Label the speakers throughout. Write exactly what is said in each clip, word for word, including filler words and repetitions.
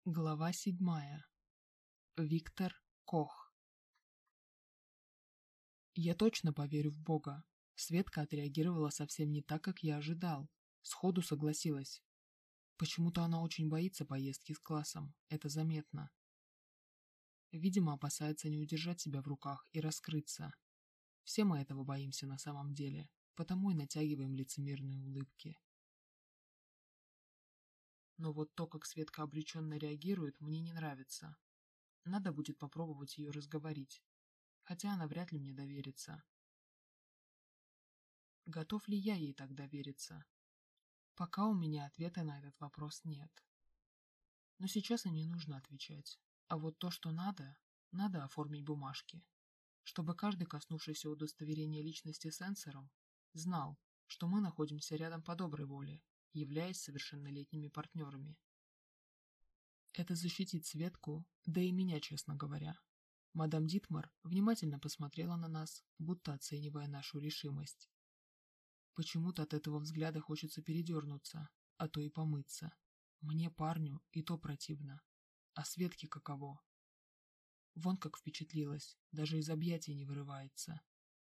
Speaker 1: Глава седьмая. Виктор Кох. Я точно поверю в Бога. Светка отреагировала совсем не так, как я ожидал. Сходу согласилась. Почему-то она очень боится поездки с классом, это заметно. Видимо, опасается не удержать себя в руках и раскрыться. Все мы этого боимся на самом деле, потому и натягиваем лицемерные улыбки. Но вот то, как Светка обреченно реагирует, мне не нравится. Надо будет попробовать ее разговорить, хотя она вряд ли мне доверится. Готов ли я ей так довериться? Пока у меня ответа на этот вопрос нет. Но сейчас и не нужно отвечать. А вот то, что надо, надо оформить бумажки, чтобы каждый, коснувшийся удостоверения личности сенсором, знал, что мы находимся рядом по доброй воле, являясь совершеннолетними партнерами. Это защитит Светку, да и меня, честно говоря. Мадам Дитмар внимательно посмотрела на нас, будто оценивая нашу решимость. Почему-то от этого взгляда хочется передернуться, а то и помыться. Мне, парню, и то противно. А Светке каково? Вон как впечатлилась, даже из объятий не вырывается.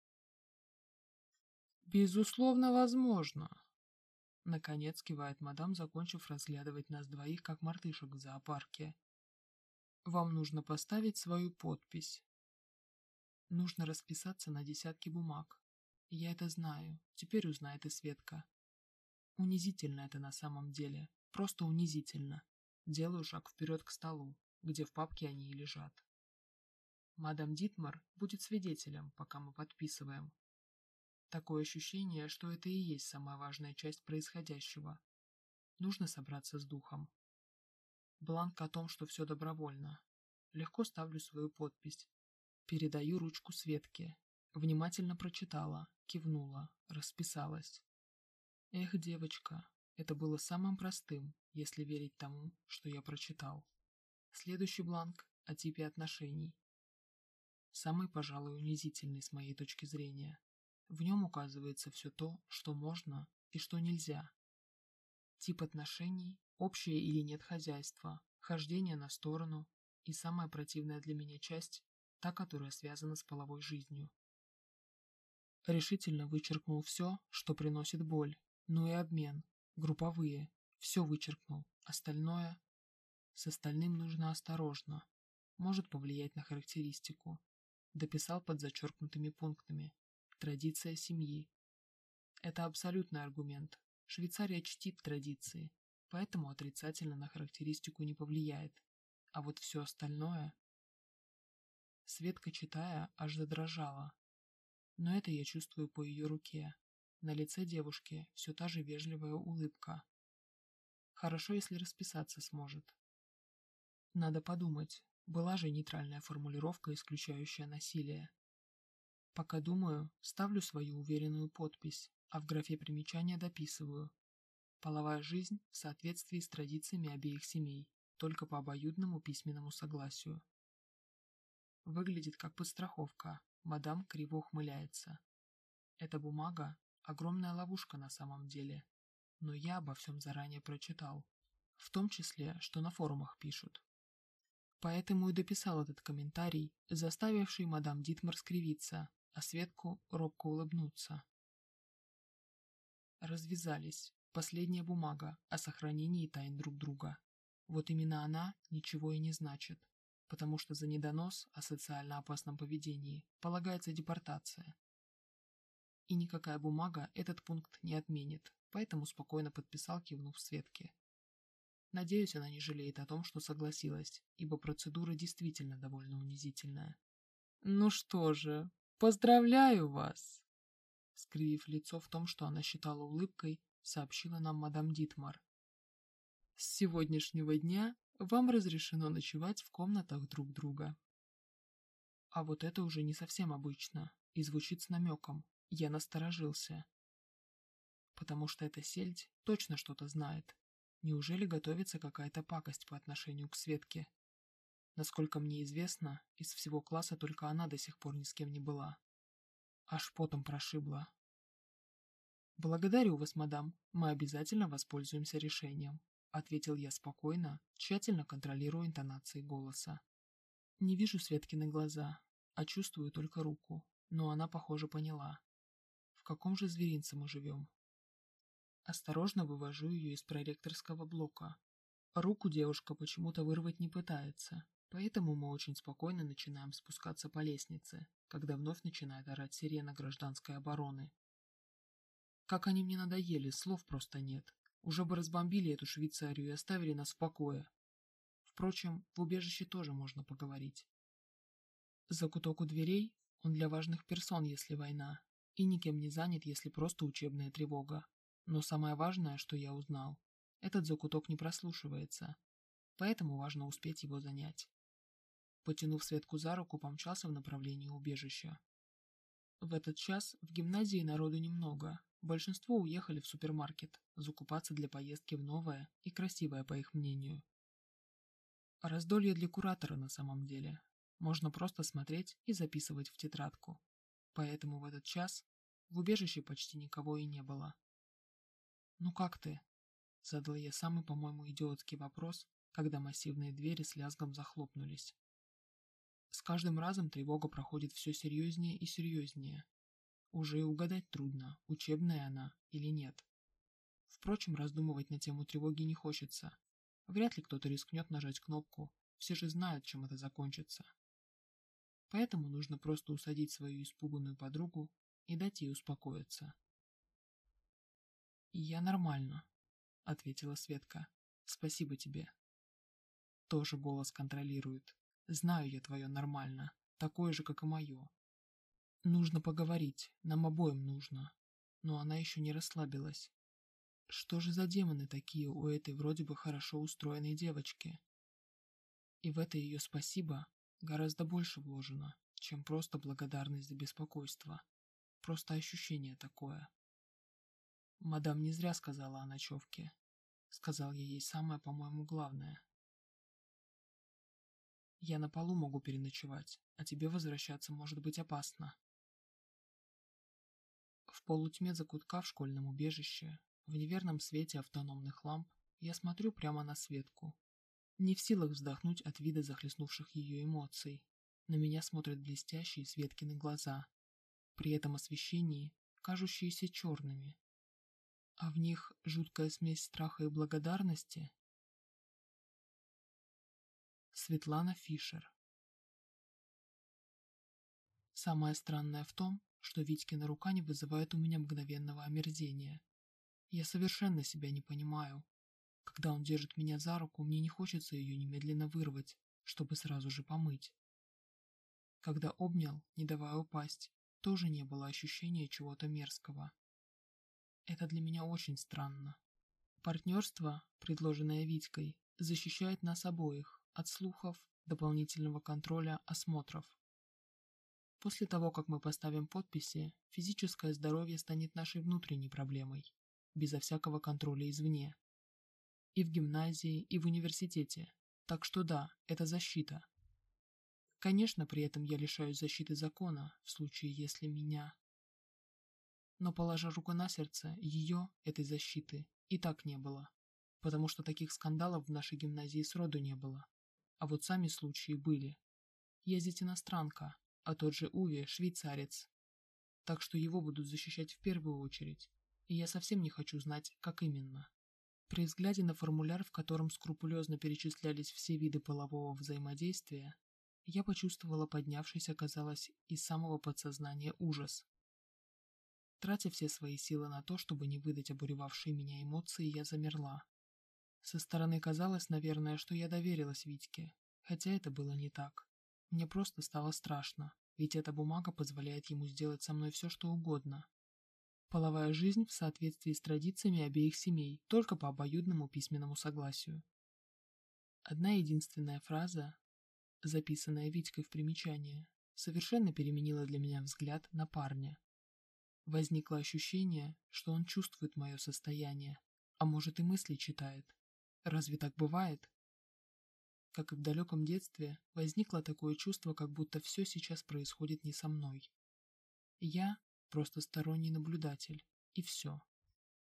Speaker 1: «Безусловно, возможно», — наконец кивает мадам, закончив разглядывать нас двоих, как мартышек в зоопарке. «Вам нужно поставить свою подпись. Нужно расписаться на десятке бумаг. Я это знаю, теперь узнает и Светка. Унизительно это на самом деле, просто унизительно. Делаю шаг вперед к столу, где в папке они и лежат. Мадам Дитмар будет свидетелем, пока мы подписываем. Такое ощущение, что это и есть самая важная часть происходящего. Нужно собраться с духом. Бланк о том, что все добровольно. Легко ставлю свою подпись. Передаю ручку Светке. Внимательно прочитала, кивнула, расписалась. Эх, девочка, это было самым простым, если верить тому, что я прочитал. Следующий бланк о типе отношений. Самый, пожалуй, унизительный с моей точки зрения. В нем указывается все то, что можно и что нельзя. Тип отношений, общее или нет хозяйства, хождение на сторону и самая противная для меня часть, та, которая связана с половой жизнью. Решительно вычеркнул все, что приносит боль, ну и обмен, групповые, все вычеркнул, остальное... С остальным нужно осторожно, может повлиять на характеристику. Дописал под зачеркнутыми пунктами. Традиция семьи. Это абсолютный аргумент. Швейцария чтит традиции, поэтому отрицательно на характеристику не повлияет. А вот все остальное... Светка, читая, аж задрожала. Но это я чувствую по ее руке. На лице девушки все та же вежливая улыбка. Хорошо, если расписаться сможет. Надо подумать, была же нейтральная формулировка, исключающая насилие. Пока думаю, ставлю свою уверенную подпись, а в графе примечания дописываю. Половая жизнь в соответствии с традициями обеих семей, только по обоюдному письменному согласию. Выглядит как подстраховка, мадам криво ухмыляется. Эта бумага – огромная ловушка на самом деле, но я обо всем заранее прочитал, в том числе, что на форумах пишут. Поэтому и дописал этот комментарий, заставивший мадам Дитмар скривиться, а Светку робко улыбнуться. Развязались. Последняя бумага о сохранении тайн друг друга. Вот именно она ничего и не значит, потому что за недонос о социально опасном поведении полагается депортация. И никакая бумага этот пункт не отменит, поэтому спокойно подписал, кивнув Светке. Надеюсь, она не жалеет о том, что согласилась, ибо процедура действительно довольно унизительная. «Ну что же, поздравляю вас!» Скривив лицо в том, что она считала улыбкой, сообщила нам мадам Дитмар. «С сегодняшнего дня вам разрешено ночевать в комнатах друг друга». А вот это уже не совсем обычно и звучит с намеком. Я насторожился. Потому что эта сельдь точно что-то знает. Неужели готовится какая-то пакость по отношению к Светке? Насколько мне известно, из всего класса только она до сих пор ни с кем не была. Аж потом прошибла. «Благодарю вас, мадам. Мы обязательно воспользуемся решением. ответил я спокойно, тщательно контролируя интонации голоса. Не вижу Светкины глаза, а чувствую только руку, но она, похоже, поняла. В каком же зверинце мы живем? Осторожно вывожу ее из проректорского блока. Руку девушка почему-то вырвать не пытается, поэтому мы очень спокойно начинаем спускаться по лестнице, когда вновь начинает орать сирена гражданской обороны. Как они мне надоели, слов просто нет. Уже бы разбомбили эту Швейцарию и оставили нас в покое. Впрочем, в убежище тоже можно поговорить. Закуток у дверей, он для важных персон, если война, и никем не занят, если просто учебная тревога. Но самое важное, что я узнал, этот закуток не прослушивается, поэтому важно успеть его занять. Потянув Светку за руку, помчался в направлении убежища. В этот час в гимназии народу немного, большинство уехали в супермаркет, закупаться для поездки в новое и красивое, по их мнению. Раздолье для куратора на самом деле. Можно просто смотреть и записывать в тетрадку. Поэтому в этот час в убежище почти никого и не было. «Ну как ты?» — задал я самый, по-моему, идиотский вопрос, когда массивные двери с лязгом захлопнулись. С каждым разом тревога проходит все серьезнее и серьезнее. Уже и угадать трудно, учебная она или нет. Впрочем, раздумывать на тему тревоги не хочется. Вряд ли кто-то рискнет нажать кнопку, все же знают, чем это закончится. Поэтому нужно просто усадить свою испуганную подругу и дать ей успокоиться. «Я нормально», — ответила Светка. «Спасибо тебе». Тоже голос контролирует. Знаю я твое нормально, такое же, как и мое. Нужно поговорить, нам обоим нужно. Но она еще не расслабилась. Что же за демоны такие у этой вроде бы хорошо устроенной девочки? И в это ее спасибо гораздо больше вложено, чем просто благодарность за беспокойство. Просто ощущение такое. Мадам не зря сказала о ночевке. Сказал я ей самое, по-моему, главное. Я на полу могу переночевать, а тебе возвращаться может быть опасно. В полутьме закутка в школьном убежище, в неверном свете автономных ламп, я смотрю прямо на Светку. Не в силах вздохнуть от вида захлестнувших ее эмоций. На меня смотрят блестящие Светкины глаза, при этом освещении кажущиеся черными. А в них жуткая смесь страха и благодарности. Светлана Фишер. Самое странное в том, что Витькина рука не вызывает у меня мгновенного омерзения. Я совершенно себя не понимаю. Когда он держит меня за руку, мне не хочется ее немедленно вырвать, чтобы сразу же помыть. Когда обнял, не давая упасть, тоже не было ощущения чего-то мерзкого. Это для меня очень странно. Партнерство, предложенное Витькой, защищает нас обоих от слухов, дополнительного контроля, осмотров. После того, как мы поставим подписи, физическое здоровье станет нашей внутренней проблемой, безо всякого контроля извне. И в гимназии, и в университете. Так что да, это защита. Конечно, при этом я лишаюсь защиты закона, в случае, если меня... Но, положа руку на сердце, ее, этой защиты, и так не было. Потому что таких скандалов в нашей гимназии сроду не было. А вот сами случаи были. Я здесь иностранка, а тот же Уве швейцарец. Так что его будут защищать в первую очередь. И я совсем не хочу знать, как именно. При взгляде на формуляр, в котором скрупулезно перечислялись все виды полового взаимодействия, я почувствовала поднявшийся, казалось, из самого подсознания ужас. Тратя все свои силы на то, чтобы не выдать обуревавшие меня эмоции, я замерла. Со стороны казалось, наверное, что я доверилась Витьке, хотя это было не так. Мне просто стало страшно, ведь эта бумага позволяет ему сделать со мной все, что угодно. Половая жизнь в соответствии с традициями обеих семей, только по обоюдному письменному согласию. Одна единственная фраза, записанная Витькой в примечание, совершенно переменила для меня взгляд на парня. Возникло ощущение, что он чувствует мое состояние, а может и мысли читает. Разве так бывает? Как и в далеком детстве, возникло такое чувство, как будто все сейчас происходит не со мной. Я просто сторонний наблюдатель, и все.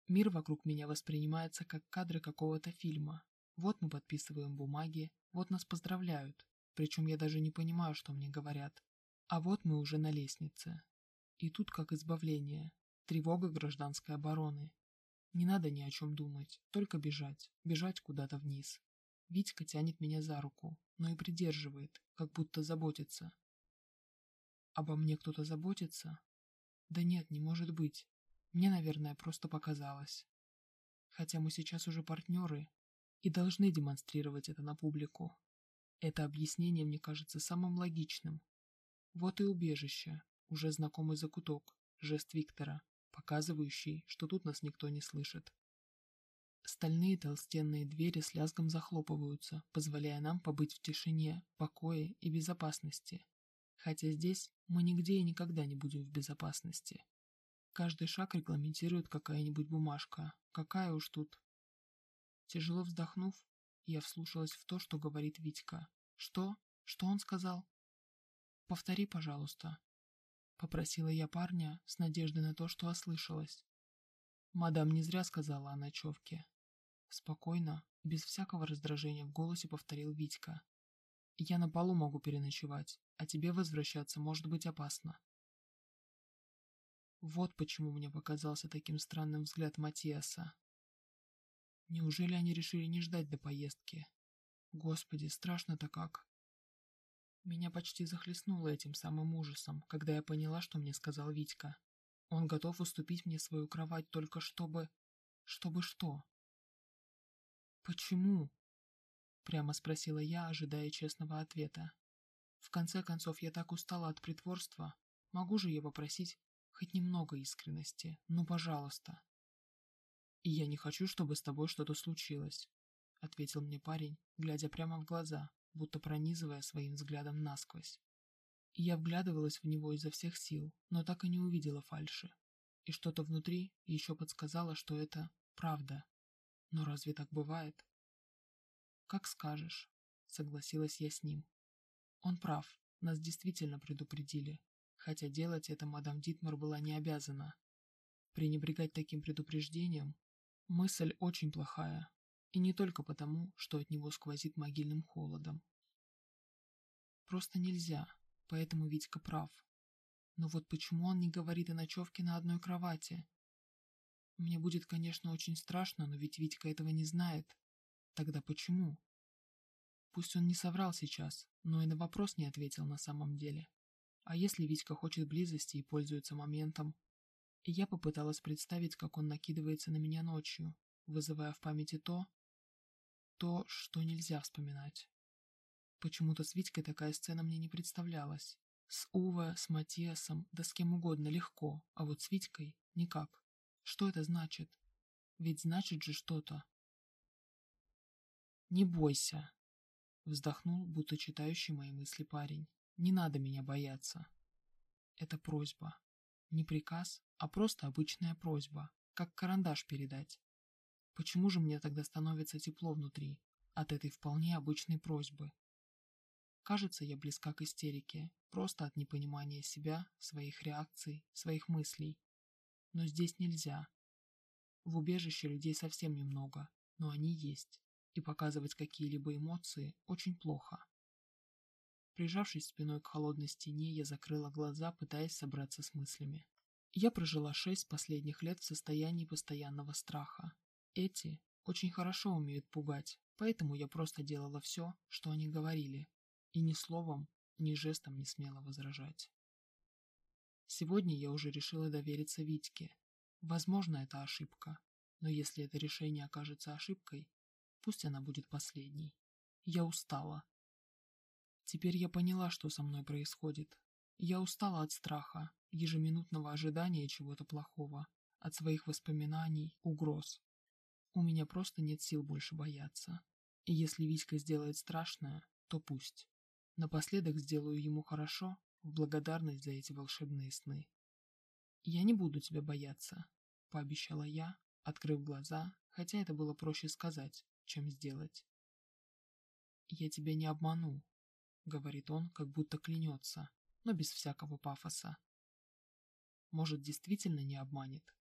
Speaker 1: Мир вокруг меня воспринимается как кадры какого-то фильма. Вот мы подписываем бумаги, вот нас поздравляют, причем я даже не понимаю, что мне говорят. А вот мы уже на лестнице. И тут как избавление, тревога гражданской обороны. Не надо ни о чем думать, только бежать, бежать куда-то вниз. Витька тянет меня за руку, но и придерживает, как будто заботится. Обо мне кто-то заботится? Да нет, не может быть. Мне, наверное, просто показалось. Хотя мы сейчас уже партнеры и должны демонстрировать это на публику. Это объяснение мне кажется самым логичным. Вот и убежище, уже знакомый закуток, жест Виктора, показывающий, что тут нас никто не слышит. Стальные толстенные двери с лязгом захлопываются, позволяя нам побыть в тишине, покое и безопасности. Хотя здесь мы нигде и никогда не будем в безопасности. Каждый шаг регламентирует какая-нибудь бумажка. Какая уж тут. Тяжело вздохнув, я вслушалась в то, что говорит Витька. Что? Что он сказал? Повтори, пожалуйста. Попросила я парня с надеждой на то, что ослышалась. Мадам не зря сказала о ночевке. Спокойно, без всякого раздражения в голосе повторил Витька. Я на полу могу переночевать, а тебе возвращаться может быть опасно. Вот почему мне показался таким странным взгляд Матиаса. Неужели они решили не ждать до поездки? Господи, страшно-то как. Меня почти захлестнуло этим самым ужасом, когда я поняла, что мне сказал Витька. Он готов уступить мне свою кровать только чтобы... Чтобы что? Почему? Прямо спросила я, ожидая честного ответа. В конце концов, я так устала от притворства. Могу же я попросить хоть немного искренности? Ну, пожалуйста. И я не хочу, чтобы с тобой что-то случилось, ответил мне парень, глядя прямо в глаза, будто пронизывая своим взглядом насквозь. И я вглядывалась в него изо всех сил, но так и не увидела фальши. И что-то внутри еще подсказало, что это правда. Но разве так бывает? Как скажешь, согласилась я с ним. Он прав, нас действительно предупредили, хотя делать это мадам Дитмар была не обязана. Пренебрегать таким предупреждением – мысль очень плохая, и не только потому, что от него сквозит могильным холодом. Просто нельзя, поэтому Витька прав. Но вот почему он не говорит о ночевке на одной кровати? Мне будет, конечно, очень страшно, но ведь Витька этого не знает. Тогда почему? Пусть он не соврал сейчас, но и на вопрос не ответил на самом деле. А если Витька хочет близости и пользуется моментом? И я попыталась представить, как он накидывается на меня ночью, вызывая в памяти то, то, что нельзя вспоминать. Почему-то с Витькой такая сцена мне не представлялась. С Уве, с Матиасом, да с кем угодно легко, а вот с Витькой никак. Что это значит? Ведь значит же что-то. «Не бойся», — вздохнул, будто читающий мои мысли парень. «Не надо меня бояться». Это просьба. Не приказ, а просто обычная просьба, как карандаш передать. Почему же мне тогда становится тепло внутри от этой вполне обычной просьбы? Кажется, я близка к истерике, просто от непонимания себя, своих реакций, своих мыслей. Но здесь нельзя. В убежище людей совсем немного, но они есть, и показывать какие-либо эмоции очень плохо. Прижавшись спиной к холодной стене, я закрыла глаза, пытаясь собраться с мыслями. Я прожила шесть последних лет в состоянии постоянного страха. Эти очень хорошо умеют пугать, поэтому я просто делала все, что они говорили, и ни словом, ни жестом не смела возражать. Сегодня я уже решила довериться Витьке. Возможно, это ошибка, но если это решение окажется ошибкой, пусть она будет последней. Я устала. Теперь я поняла, что со мной происходит. Я устала от страха, ежеминутного ожидания чего-то плохого, от своих воспоминаний, угроз. У меня просто нет сил больше бояться. И если Витька сделает страшное, то пусть. Напоследок сделаю ему хорошо, в благодарность за эти волшебные сны. «Я не буду тебя бояться», — пообещала я, открыв глаза, хотя это было проще сказать, чем сделать. «Я тебя не обману», — говорит он, как будто клянется, но без всякого пафоса. Может, действительно не обманет?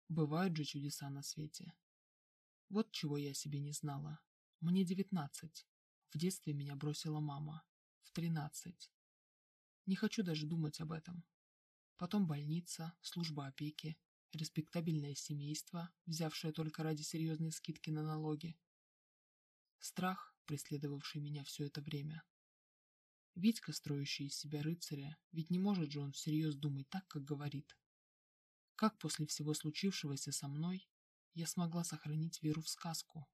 Speaker 1: Бывают же чудеса на свете. Вот чего я себе не знала. Мне девятнадцать. В детстве меня бросила мама. В тринадцать. Не хочу даже думать об этом. Потом больница, служба опеки, респектабельное семейство, взявшее только ради серьезной скидки на налоги. Страх, преследовавший меня все это время. Витька, строящий из себя рыцаря, ведь не может же он всерьез думать так, как говорит. Как после всего случившегося со мной я смогла сохранить веру в сказку?